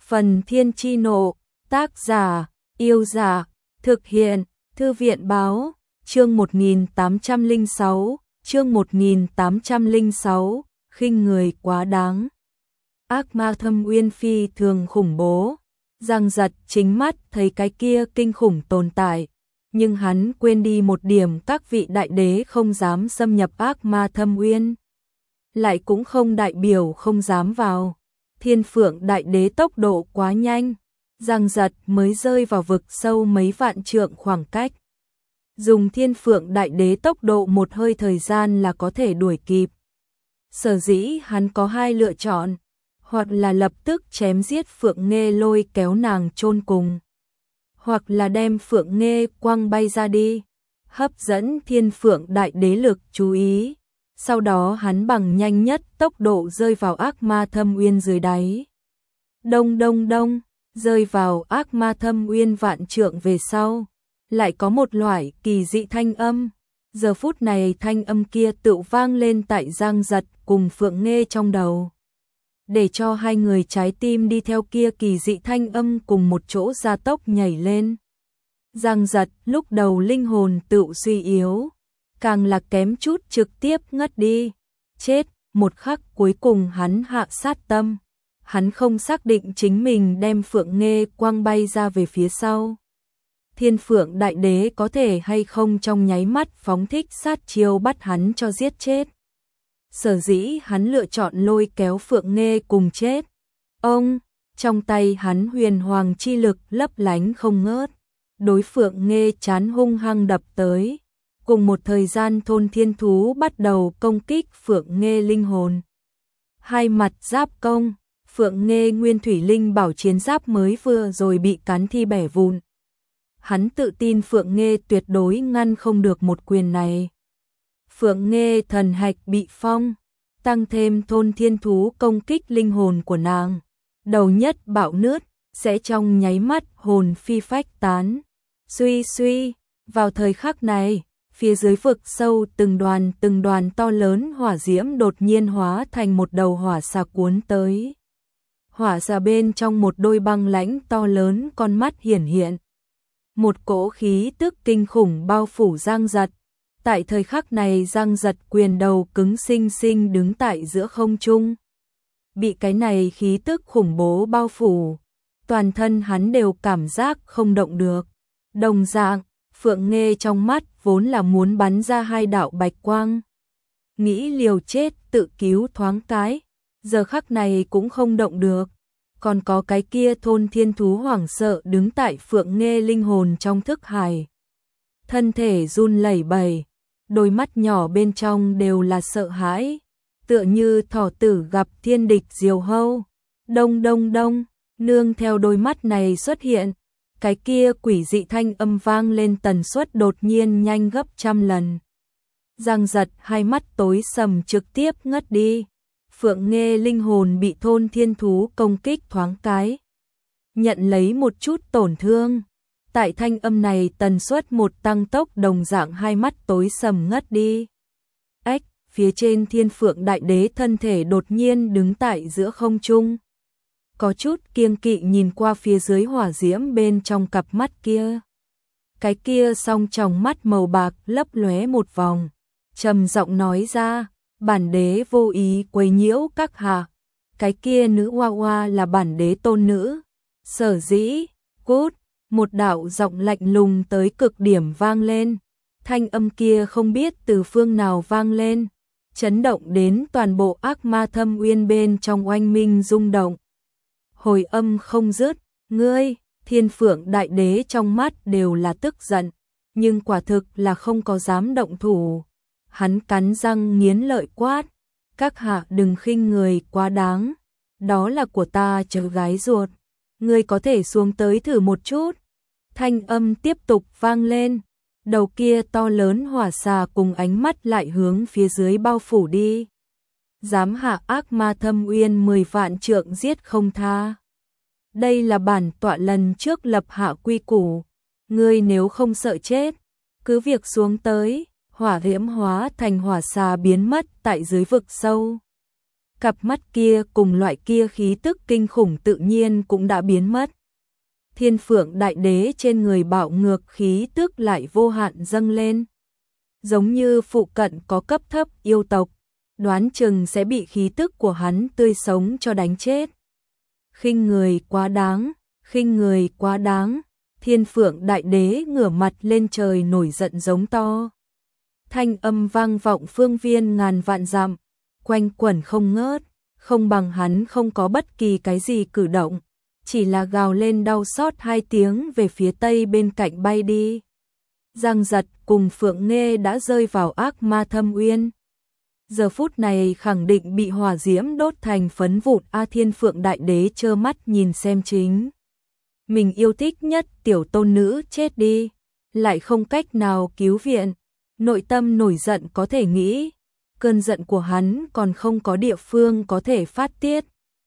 Phần Thiên Chi Nộ, tác giả, yêu giả, thực hiện, Thư viện Báo, chương 1806, khinh người quá đáng. Ác ma Thâm Uyên phi thường khủng bố, Giang Giật chính mắt thấy cái kia kinh khủng tồn tại, nhưng hắn quên đi một điểm, các vị đại đế không dám xâm nhập ác ma Thâm Uyên, lại cũng không đại biểu không dám vào. Thiên Phượng đại đế tốc độ quá nhanh, Giang Giật mới rơi vào vực sâu mấy vạn trượng khoảng cách. Dùng Thiên Phượng đại đế tốc độ một hơi thời gian là có thể đuổi kịp. Sở dĩ hắn có hai lựa chọn, hoặc là lập tức chém giết Phượng Nghê lôi kéo nàng chôn cùng, hoặc là đem Phượng Nghê quăng bay ra đi, hấp dẫn Thiên Phượng đại đế lực chú ý. Sau đó hắn bằng nhanh nhất tốc độ rơi vào ác ma Thâm Uyên dưới đáy. Đông đông đông, rơi vào ác ma Thâm Uyên vạn trượng về sau, lại có một loại kỳ dị thanh âm. Giờ phút này thanh âm kia tự vang lên tại Giang Giật cùng Phượng Nghê trong đầu, để cho hai người trái tim đi theo kia kỳ dị thanh âm cùng một chỗ gia tốc nhảy lên. Giang Giật lúc đầu linh hồn tự suy yếu, càng là kém chút trực tiếp ngất đi, chết. Một khắc cuối cùng hắn hạ sát tâm, hắn không xác định chính mình đem Phượng Nghê quăng bay ra về phía sau, Thiên Phượng đại đế có thể hay không trong nháy mắt phóng thích sát chiêu bắt hắn cho giết chết. Sở dĩ hắn lựa chọn lôi kéo Phượng Nghê cùng chết. Ông, trong tay hắn huyền hoàng chi lực lấp lánh không ngớt, đối Phượng Nghê chán hung hăng đập tới. Cùng một thời gian thôn thiên thú bắt đầu công kích Phượng Nghê linh hồn. Hai mặt giáp công, Phượng Nghê nguyên thủy linh bảo chiến giáp mới vừa rồi bị cắn thi bẻ vụn. Hắn tự tin Phượng Nghê tuyệt đối ngăn không được một quyền này. Phượng Nghê thần hạch bị phong, tăng thêm thôn thiên thú công kích linh hồn của nàng, đầu nhất bạo nứt, sẽ trong nháy mắt hồn phi phách tán. Suy suy, vào thời khắc này, phía dưới vực sâu từng đoàn to lớn hỏa diễm đột nhiên hóa thành một đầu hỏa xà cuốn tới. Hỏa xà bên trong một đôi băng lãnh to lớn con mắt hiển hiện. Một cỗ khí tức kinh khủng bao phủ Giang Giật. Tại thời khắc này Giang Giật quyền đầu cứng xinh xinh đứng tại giữa không trung. Bị cái này khí tức khủng bố bao phủ, toàn thân hắn đều cảm giác không động được. Đồng dạng, Phượng Nghê trong mắt vốn là muốn bắn ra hai đạo bạch quang, nghĩ liều chết tự cứu thoáng cái, giờ khắc này cũng không động được. Còn có cái kia thôn thiên thú hoảng sợ đứng tại Phượng Nghê linh hồn trong thức hải, thân thể run lẩy bẩy, đôi mắt nhỏ bên trong đều là sợ hãi, tựa như thỏ tử gặp thiên địch diều hâu. Đông đông đông, nương theo đôi mắt này xuất hiện, cái kia quỷ dị thanh âm vang lên tần suất đột nhiên nhanh gấp trăm lần. Giang Giật hai mắt tối sầm trực tiếp ngất đi. Phượng Nghê linh hồn bị thôn thiên thú công kích thoáng cái, nhận lấy một chút tổn thương. Tại thanh âm này tần suất một tăng tốc đồng dạng hai mắt tối sầm ngất đi. Ếch, phía trên Thiên Phượng đại đế thân thể đột nhiên đứng tại giữa không trung, có chút kiêng kỵ nhìn qua phía dưới hỏa diễm bên trong cặp mắt kia. Cái kia song tròng mắt màu bạc lấp lóe một vòng, trầm giọng nói ra, bản đế vô ý quấy nhiễu các hạ. Cái kia nữ hoa hoa là bản đế tôn nữ. Sở dĩ, cút, một đạo giọng lạnh lùng tới cực điểm vang lên. Thanh âm kia không biết từ phương nào vang lên, chấn động đến toàn bộ ác ma Thâm Uyên bên trong oanh minh rung động. Hồi âm không dứt, ngươi, Thiên Phượng đại đế trong mắt đều là tức giận, nhưng quả thực là không có dám động thủ. Hắn cắn răng nghiến lợi quát, các hạ đừng khinh người quá đáng, đó là của ta cháu gái ruột, ngươi có thể xuống tới thử một chút. Thanh âm tiếp tục vang lên, đầu kia to lớn hỏa xà cùng ánh mắt lại hướng phía dưới bao phủ đi. Dám hạ ác ma Thâm Uyên 10 vạn trượng giết không tha. Đây là bản tọa lần trước lập hạ quy củ, ngươi nếu không sợ chết, cứ việc xuống tới. Hỏa diễm hóa thành hỏa xà biến mất tại dưới vực sâu. cặp mắt kia cùng loại kia khí tức kinh khủng tự nhiên cũng đã biến mất. Thiên Phượng Đại Đế trên người bạo ngược khí tức lại vô hạn dâng lên. Giống như phụ cận có cấp thấp yêu tộc, đoán chừng sẽ bị khí tức của hắn tươi sống cho đánh chết. Khinh người quá đáng, khinh người quá đáng. Thiên Phượng Đại Đế ngửa mặt lên trời nổi giận giống to. Thanh âm vang vọng phương viên ngàn vạn dặm, quanh quẩn không ngớt, không bằng hắn không có bất kỳ cái gì cử động, chỉ là gào lên đau xót 2 tiếng về phía tây bên cạnh bay đi. Giang Giật cùng Phượng Nghê đã rơi vào ác ma thâm uyên. Giờ phút này khẳng định bị hỏa diễm đốt thành phấn vụn. Thiên Phượng Đại Đế trơ mắt nhìn xem chính mình yêu thích nhất tiểu tôn nữ chết đi, lại không cách nào cứu viện, nội tâm nổi giận có thể nghĩ, cơn giận của hắn còn không có địa phương có thể phát tiết.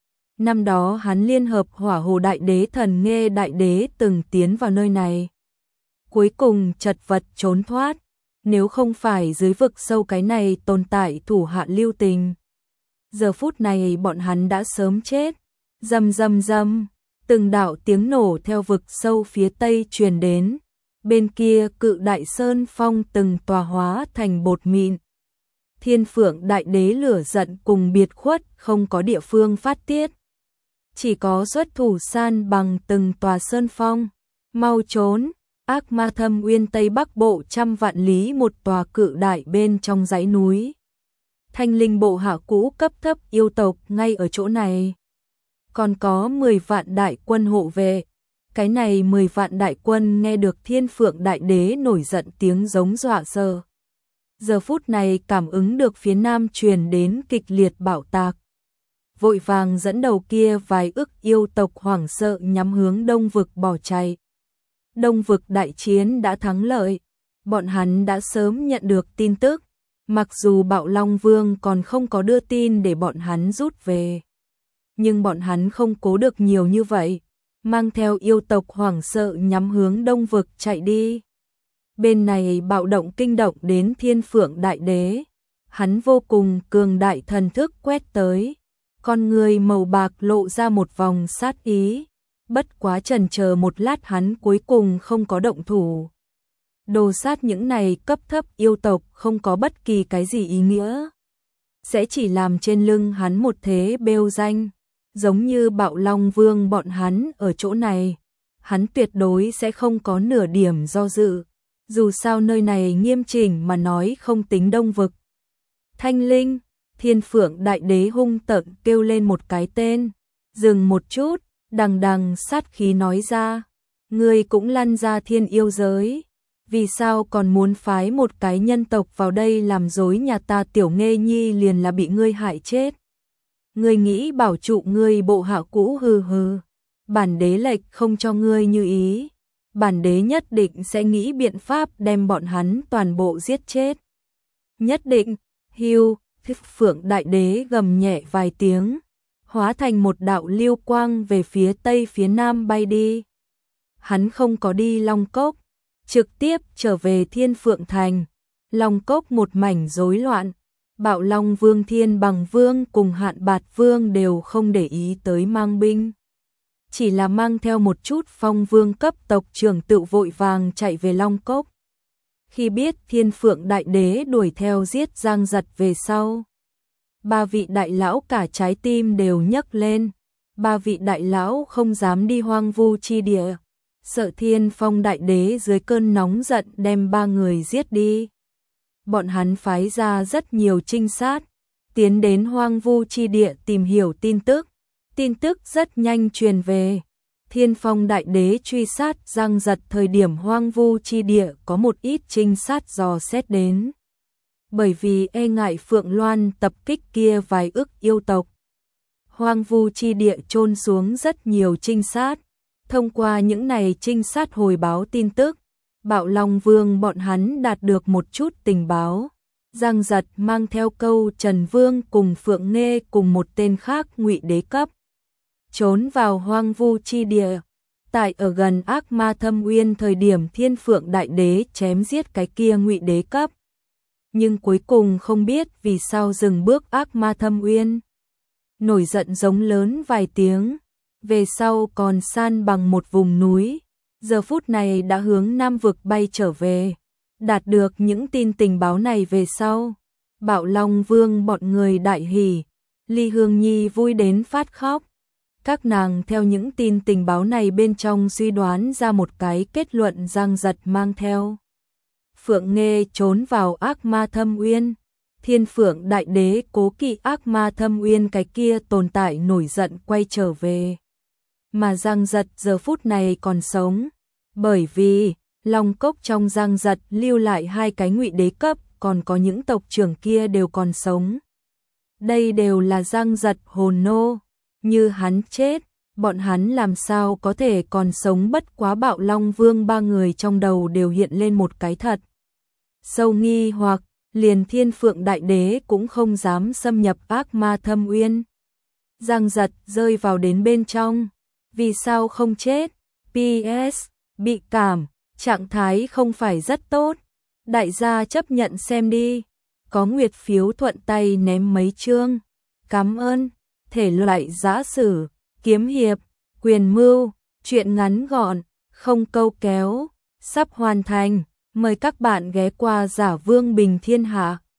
Năm đó hắn liên hợp Hỏa Hồ Đại Đế, Thần Nghê Đại Đế từng tiến vào nơi này, cuối cùng chật vật trốn thoát, nếu không phải dưới vực sâu cái này tồn tại thủ hạ lưu tình, giờ phút này bọn hắn đã sớm chết. Rầm rầm rầm, từng đạo tiếng nổ theo vực sâu phía tây truyền đến, bên kia Cự Đại Sơn Phong từng tòa hóa thành bột mịn. Thiên Phượng Đại Đế lửa giận cùng biệt khuất không có địa phương phát tiết, chỉ có xuất thủ san bằng từng tòa sơn phong. Mau trốn! Ác ma thâm uyên Tây Bắc Bộ trăm vạn lý một tòa cự đại bên trong dãy núi. Thanh linh bộ hạ cũ cấp thấp yêu tộc ngay ở chỗ này. Còn có 10 vạn đại quân hộ vệ. Cái này 10 vạn đại quân nghe được Thiên Phượng Đại Đế nổi giận tiếng giống dọa sợ. Giờ phút này cảm ứng được phía nam truyền đến kịch liệt bạo tạc. Vội vàng dẫn đầu kia vài ức yêu tộc hoảng sợ nhắm hướng đông vực bỏ chạy. Đông vực đại chiến đã thắng lợi, bọn hắn đã sớm nhận được tin tức, mặc dù Bạo Long Vương còn không có đưa tin để bọn hắn rút về. Nhưng bọn hắn không cố được nhiều như vậy, mang theo yêu tộc hoảng sợ nhắm hướng đông vực chạy đi. Bên này bạo động kinh động đến Thiên Phượng Đại Đế, hắn vô cùng cường đại thần thức quét tới, con người màu bạc lộ ra một vòng sát ý. Bất quá chần chờ một lát hắn cuối cùng không có động thủ. Đồ sát những này cấp thấp yêu tộc không có bất kỳ cái gì ý nghĩa, sẽ chỉ làm trên lưng hắn một thế bêu danh. Giống như Bạo Long Vương bọn hắn ở chỗ này, hắn tuyệt đối sẽ không có nửa điểm do dự. Dù sao nơi này nghiêm chỉnh mà nói không tính đông vực. Thanh Linh, Thiên Phượng Đại Đế hung tợn kêu lên một cái tên, dừng một chút. Đằng đằng sát khí nói ra, ngươi cũng lăn ra thiên yêu giới, vì sao còn muốn phái một cái nhân tộc vào đây làm dối nhà ta? Tiểu Nghê Nhi liền là bị ngươi hại chết. Ngươi nghĩ bảo trụ ngươi bộ hạ cũ? Hừ hừ, bản đế lệch không cho ngươi như ý, bản đế nhất định sẽ nghĩ biện pháp đem bọn hắn toàn bộ giết chết. Nhất định. Hưu, Phượng Đại Đế gầm nhẹ vài tiếng, hóa thành một đạo lưu quang về phía tây phía nam bay đi. Hắn không có đi Long Cốc, trực tiếp trở về Thiên Phượng Thành. Long Cốc một mảnh rối loạn, Bạo Long Vương, Thiên Bằng Vương cùng Hạn Bạt Vương đều không để ý tới mang binh, chỉ là mang theo một chút phong vương cấp tộc trưởng tự vội vàng chạy về Long Cốc. Khi biết Thiên Phượng Đại Đế đuổi theo giết Giang Giật về sau, 3 vị đại lão cả trái tim đều nhấc lên. 3 vị đại lão không dám đi hoang vu chi địa, sợ Thiên Phong Đại Đế dưới cơn nóng giận đem 3 người giết đi. Bọn hắn phái ra rất nhiều trinh sát, tiến đến hoang vu chi địa tìm hiểu tin tức. Tin tức rất nhanh truyền về. Thiên Phong Đại Đế truy sát Giang Giật thời điểm hoang vu chi địa có một ít trinh sát dò xét đến. Bởi vì e ngại Phượng Loan tập kích kia vài ức yêu tộc, hoang vu chi địa chôn xuống rất nhiều trinh sát. Thông qua những này trinh sát hồi báo tin tức, Bạo Long Vương bọn hắn đạt được một chút tình báo. Giang Giật mang theo Câu Trần Vương cùng Phượng Nghê cùng một tên khác Ngụy Đế cấp, trốn vào hoang vu chi địa. Tại ở gần ác ma thâm uyên thời điểm Thiên Phượng Đại Đế chém giết cái kia Ngụy Đế cấp, nhưng cuối cùng không biết vì sao dừng bước ác ma thâm uyên. nổi giận giống lớn vài tiếng, về sau còn san bằng một vùng núi, giờ phút này đã hướng Nam vực bay trở về. Đạt được những tin tình báo này về sau, Bạo Long Vương bọn người đại hỉ, Ly Hương Nhi vui đến phát khóc. Các nàng theo những tin tình báo này bên trong suy đoán ra một cái kết luận Giang Giật mang theo Phượng Nghê trốn vào ác ma thâm uyên. Thiên Phượng Đại Đế cố kỵ ác ma thâm uyên cái kia tồn tại nổi giận quay trở về. Mà Giang Giật giờ phút này còn sống, bởi vì Long Cốc trong Giang Giật lưu lại 2 cái ngụy đế cấp, còn có những tộc trưởng kia đều còn sống. Đây đều là Giang Giật hồn nô, như hắn chết, bọn hắn làm sao có thể còn sống, bất quá Bạo Long Vương 3 người trong đầu đều hiện lên một cái thật sâu nghi hoặc, liền Thiên Phượng Đại Đế cũng không dám xâm nhập ác ma thâm uyên. Giang Giật rơi vào đến bên trong, vì sao không chết? PS, bị cảm, trạng thái không phải rất tốt. Đại gia chấp nhận xem đi. Có nguyệt phiếu thuận tay ném mấy chương. Cảm ơn. Thể loại giã sử, kiếm hiệp, quyền mưu, truyện ngắn gọn, không câu kéo, sắp hoàn thành. Mời các bạn ghé qua Giả Vương Bình Thiên Hạ.